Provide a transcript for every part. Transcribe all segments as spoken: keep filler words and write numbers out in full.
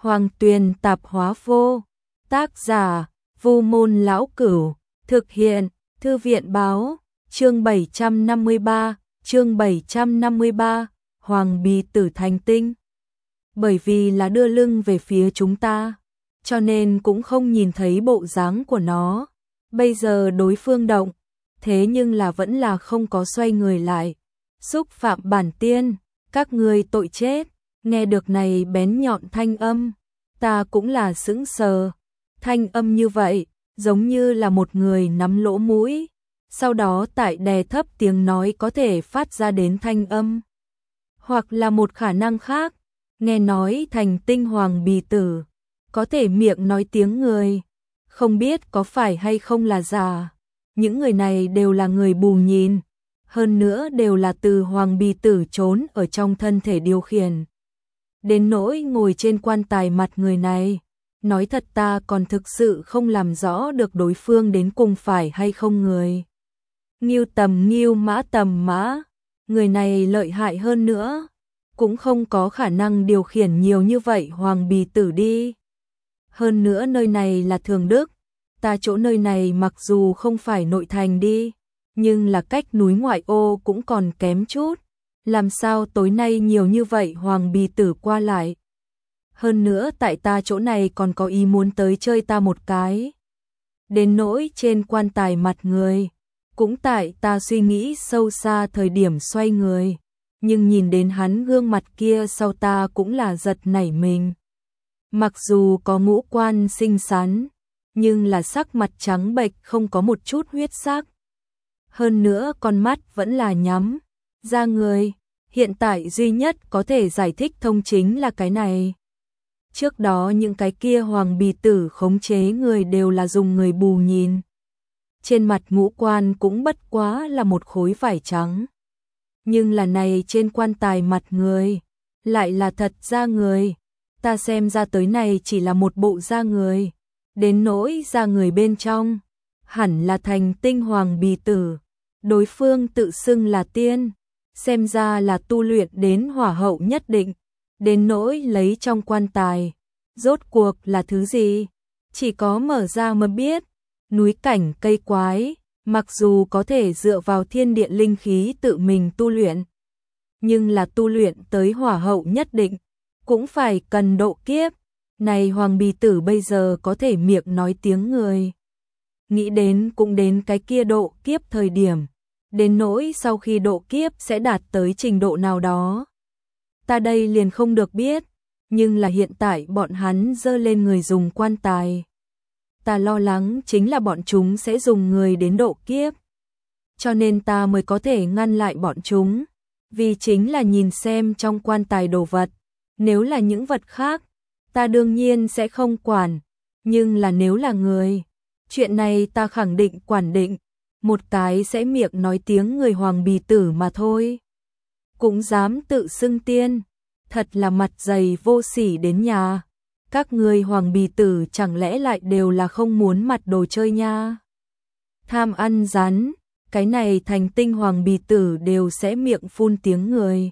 Hoàng Tuyền Tạp Hóa Vô. Tác giả: Vu Môn Lão Cửu. Thực hiện: Thư viện Báo. Chương bảy trăm năm mươi ba, chương bảy trăm năm mươi ba, Hoàng Bì Tử thành tinh. Bởi vì là đưa lưng về phía chúng ta, cho nên cũng không nhìn thấy bộ dáng của nó. Bây giờ đối phương động, thế nhưng là vẫn là không có xoay người lại. Xúc phạm bản tiên, các ngươi tội chết. Nghe được này bén nhọn thanh âm, ta cũng là sững sờ. Thanh âm như vậy, giống như là một người nắm lỗ mũi, sau đó tại đè thấp tiếng nói có thể phát ra đến thanh âm. Hoặc là một khả năng khác, nghe nói thành tinh Hoàng Bì Tử, có thể miệng nói tiếng người. Không biết có phải hay không là giả. Những người này đều là người bù nhìn, hơn nữa đều là từ Hoàng Bì Tử trốn ở trong thân thể điều khiển. Đến nỗi ngồi trên quan tài mặt người này, nói thật ta còn thực sự không làm rõ được đối phương đến cùng phải hay không người. Ngưu tầm ngưu mã tầm mã, người này lợi hại hơn nữa, cũng không có khả năng điều khiển nhiều như vậy Hoàng Bì Tử đi. Hơn nữa nơi này là Thường Đức, ta chỗ nơi này mặc dù không phải nội thành đi, nhưng là cách núi ngoại ô cũng còn kém chút. Làm sao tối nay nhiều như vậy Hoàng Bì Tử qua lại? Hơn nữa tại ta chỗ này còn có ý muốn tới chơi ta một cái. Đến nỗi trên quan tài mặt người, cũng tại ta suy nghĩ sâu xa thời điểm xoay người, nhưng nhìn đến hắn gương mặt kia sau ta cũng là giật nảy mình. Mặc dù có ngũ quan xinh xắn, nhưng là sắc mặt trắng bệch không có một chút huyết sắc. Hơn nữa con mắt vẫn là nhắm, da người, hiện tại duy nhất có thể giải thích thông chính là cái này. Trước đó những cái kia Hoàng Bì Tử khống chế người đều là dùng người bù nhìn. Trên mặt ngũ quan cũng bất quá là một khối vải trắng. Nhưng là này trên quan tài mặt người, lại là thật da người. Ta xem ra tới này chỉ là một bộ da người. Đến nỗi da người bên trong, hẳn là thành tinh Hoàng Bì Tử. Đối phương tự xưng là tiên, xem ra là tu luyện đến hỏa hậu nhất định. Đến nỗi lấy trong quan tài, rốt cuộc là thứ gì? Chỉ có mở ra mới biết. Núi cảnh cây quái, mặc dù có thể dựa vào thiên địa linh khí tự mình tu luyện, nhưng là tu luyện tới hỏa hậu nhất định, cũng phải cần độ kiếp. Này Hoàng Bì Tử bây giờ có thể miệng nói tiếng người. Nghĩ đến cũng đến cái kia độ kiếp thời điểm. Đến nỗi sau khi độ kiếp sẽ đạt tới trình độ nào đó, ta đây liền không được biết. Nhưng là hiện tại bọn hắn dơ lên người dùng quan tài, ta lo lắng chính là bọn chúng sẽ dùng người đến độ kiếp. Cho nên ta mới có thể ngăn lại bọn chúng, vì chính là nhìn xem trong quan tài đồ vật. Nếu là những vật khác, ta đương nhiên sẽ không quản. Nhưng là nếu là người, chuyện này ta khẳng định quản định. Một cái sẽ miệng nói tiếng người Hoàng Bì Tử mà thôi, cũng dám tự xưng tiên, thật là mặt dày vô sỉ đến nhà. Các người Hoàng Bì Tử chẳng lẽ lại đều là không muốn mặt đồ chơi nha? Tham ăn rắn, cái này thành tinh Hoàng Bì Tử đều sẽ miệng phun tiếng người.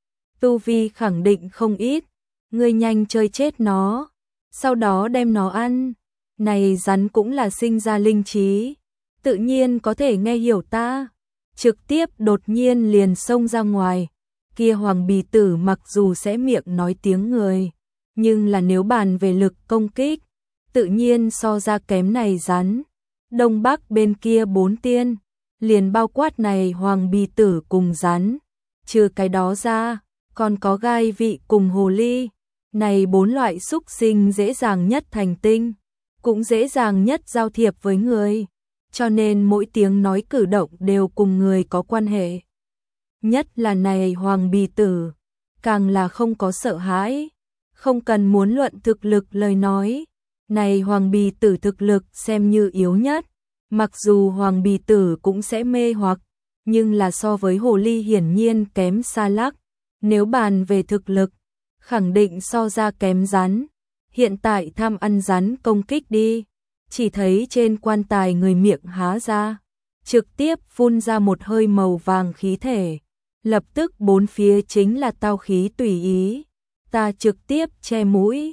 Tu vi khẳng định không ít, ngươi nhanh chơi chết nó, sau đó đem nó ăn. Này rắn cũng là sinh ra linh trí, tự nhiên có thể nghe hiểu ta. Trực tiếp đột nhiên liền xông ra ngoài. Kia Hoàng Bì Tử mặc dù sẽ miệng nói tiếng người, nhưng là nếu bàn về lực công kích, tự nhiên so ra kém này rắn. Đông Bắc bên kia bốn tiên, liền bao quát này Hoàng Bì Tử cùng rắn. Trừ cái đó ra, còn có gai vị cùng hồ ly. Này bốn loại xúc sinh dễ dàng nhất thành tinh, cũng dễ dàng nhất giao thiệp với người. Cho nên mỗi tiếng nói cử động đều cùng người có quan hệ. Nhất là này Hoàng Bì Tử, càng là không có sợ hãi. Không cần muốn luận thực lực lời nói, này Hoàng Bì Tử thực lực xem như yếu nhất. Mặc dù Hoàng Bì Tử cũng sẽ mê hoặc, nhưng là so với hồ ly hiển nhiên kém xa lắc. Nếu bàn về thực lực, khẳng định so ra kém rắn. Hiện tại tham ăn rắn công kích đi. Chỉ thấy trên quan tài người miệng há ra, trực tiếp phun ra một hơi màu vàng khí thể. Lập tức bốn phía chính là tao khí tùy ý. Ta trực tiếp che mũi,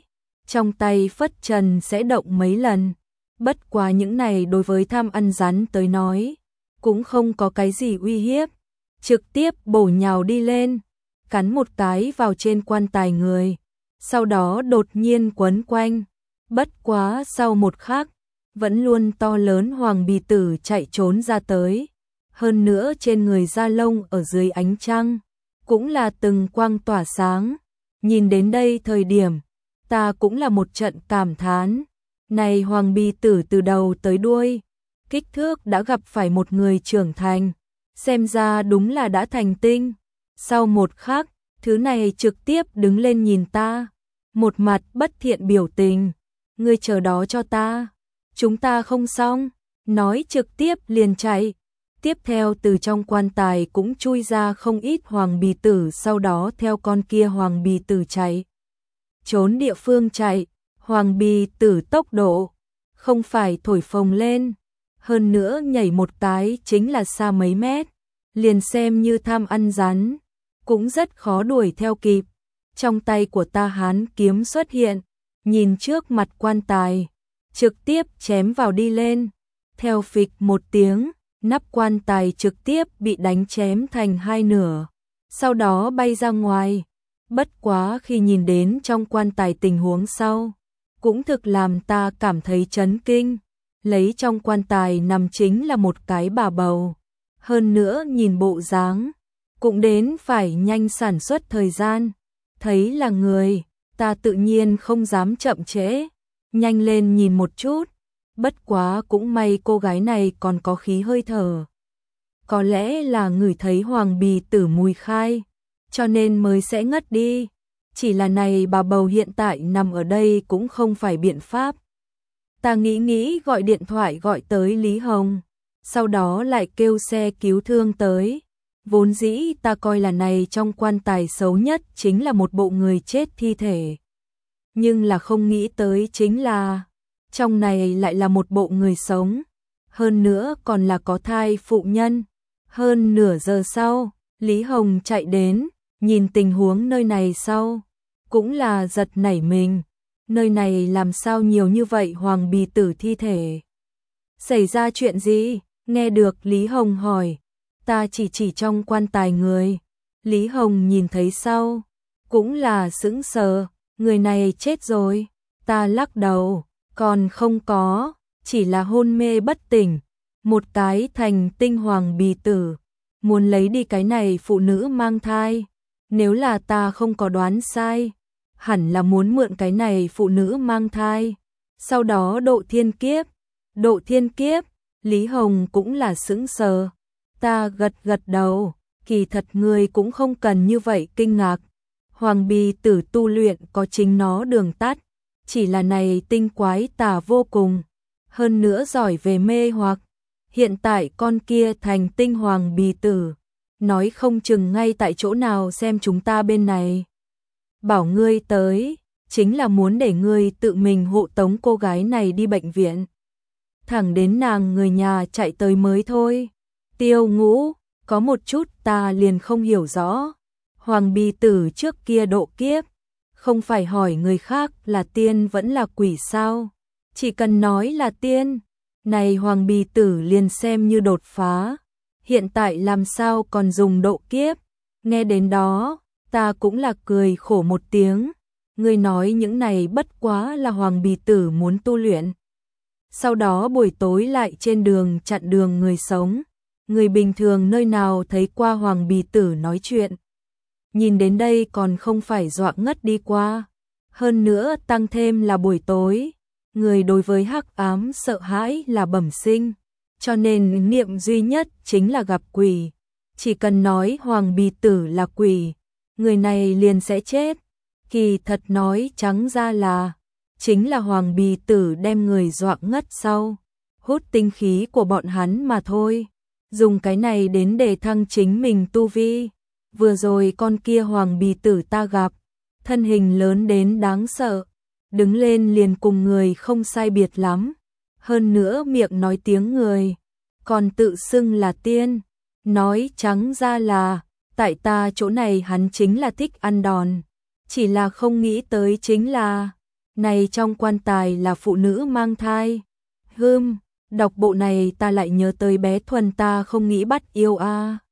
trong tay phất trần sẽ động mấy lần. Bất quá những này đối với tham ăn rắn tới nói, cũng không có cái gì uy hiếp, trực tiếp bổ nhào đi lên, cắn một cái vào trên quan tài người, sau đó đột nhiên quấn quanh. Bất quá sau một khắc, vẫn luôn to lớn hoàng bì tử chạy trốn ra tới, hơn nữa trên người da lông ở dưới ánh trăng, cũng là từng quang tỏa sáng. Nhìn đến đây thời điểm, ta cũng là một trận cảm thán, này hoàng bì tử từ đầu tới đuôi, kích thước đã gặp phải một người trưởng thành, xem ra đúng là đã thành tinh. Sau một khắc, thứ này trực tiếp đứng lên nhìn ta, một mặt bất thiện biểu tình, ngươi chờ đó cho ta, chúng ta không xong, nói trực tiếp liền chạy. Tiếp theo từ trong quan tài cũng chui ra không ít hoàng bì tử, sau đó theo con kia hoàng bì tử chạy. Trốn địa phương chạy, hoàng bì tử tốc độ, không phải thổi phồng lên, hơn nữa nhảy một cái chính là xa mấy mét, liền xem như tham ăn rắn, cũng rất khó đuổi theo kịp. Trong tay của ta hán kiếm xuất hiện, nhìn trước mặt quan tài, trực tiếp chém vào đi lên, theo phịch một tiếng, nắp quan tài trực tiếp bị đánh chém thành hai nửa, sau đó bay ra ngoài. Bất quá khi nhìn đến trong quan tài tình huống sau, cũng thực làm ta cảm thấy chấn kinh. Lấy trong quan tài nằm chính là một cái bà bầu, hơn nữa nhìn bộ dáng, cũng đến phải nhanh sản xuất thời gian. Thấy là người, ta tự nhiên không dám chậm trễ, nhanh lên nhìn một chút. Bất quá cũng may cô gái này còn có khí hơi thở, có lẽ là ngửi thấy hoàng bì tử mùi khai, cho nên mới sẽ ngất đi. Chỉ là này bà bầu hiện tại nằm ở đây cũng không phải biện pháp. Ta nghĩ nghĩ gọi điện thoại gọi tới Lý Hồng, sau đó lại kêu xe cứu thương tới. Vốn dĩ ta coi là này trong quan tài xấu nhất chính là một bộ người chết thi thể, nhưng là không nghĩ tới chính là trong này lại là một bộ người sống, hơn nữa còn là có thai phụ nhân. Hơn nửa giờ sau, Lý Hồng chạy đến, nhìn tình huống nơi này sau, cũng là giật nảy mình, nơi này làm sao nhiều như vậy hoàng bì tử thi thể? Xảy ra chuyện gì? Nghe được Lý Hồng hỏi, ta chỉ chỉ trong quan tài người. Lý Hồng nhìn thấy sau, cũng là sững sờ, người này chết rồi. Ta lắc đầu, còn không có, chỉ là hôn mê bất tỉnh, một cái thành tinh hoàng bì tử, muốn lấy đi cái này phụ nữ mang thai. Nếu là ta không có đoán sai, hẳn là muốn mượn cái này phụ nữ mang thai, sau đó độ thiên kiếp. Độ thiên kiếp, Lý Hồng cũng là sững sờ. Ta gật gật đầu, kỳ thật người cũng không cần như vậy kinh ngạc. Hoàng bì tử tu luyện có chính nó đường tắt, chỉ là này tinh quái tà vô cùng, hơn nữa giỏi về mê hoặc. Hiện tại con kia thành tinh hoàng bì tử, nói không chừng ngay tại chỗ nào xem chúng ta bên này. Bảo ngươi tới, chính là muốn để ngươi tự mình hộ tống cô gái này đi bệnh viện. Thẳng đến nàng người nhà chạy tới mới thôi. Tiêu Ngũ, có một chút ta liền không hiểu rõ. Hoàng bì tử trước kia độ kiếp, không phải hỏi người khác là tiên vẫn là quỷ sao? Chỉ cần nói là tiên, này hoàng bì tử liền xem như đột phá. Hiện tại làm sao còn dùng độ kiếp? Nghe đến đó, ta cũng là cười khổ một tiếng. Ngươi nói những này bất quá là hoàng bì tử muốn tu luyện, sau đó buổi tối lại trên đường chặn đường người sống. Người bình thường nơi nào thấy qua hoàng bì tử nói chuyện. Nhìn đến đây còn không phải dọa ngất đi qua. Hơn nữa tăng thêm là buổi tối, người đối với hắc ám sợ hãi là bẩm sinh, cho nên niệm duy nhất chính là gặp quỷ. Chỉ cần nói hoàng bì tử là quỷ, người này liền sẽ chết. Kỳ thật nói trắng ra là chính là hoàng bì tử đem người dọa ngất sau, hút tinh khí của bọn hắn mà thôi, dùng cái này đến để thăng chính mình tu vi. Vừa rồi con kia hoàng bì tử ta gặp, thân hình lớn đến đáng sợ, đứng lên liền cùng người không sai biệt lắm, hơn nữa miệng nói tiếng người, còn tự xưng là tiên. Nói trắng ra là, tại ta chỗ này hắn chính là thích ăn đòn, chỉ là không nghĩ tới chính là, này trong quan tài là phụ nữ mang thai. Hưm, đọc bộ này ta lại nhớ tới bé Thuần ta không nghĩ bắt yêu a.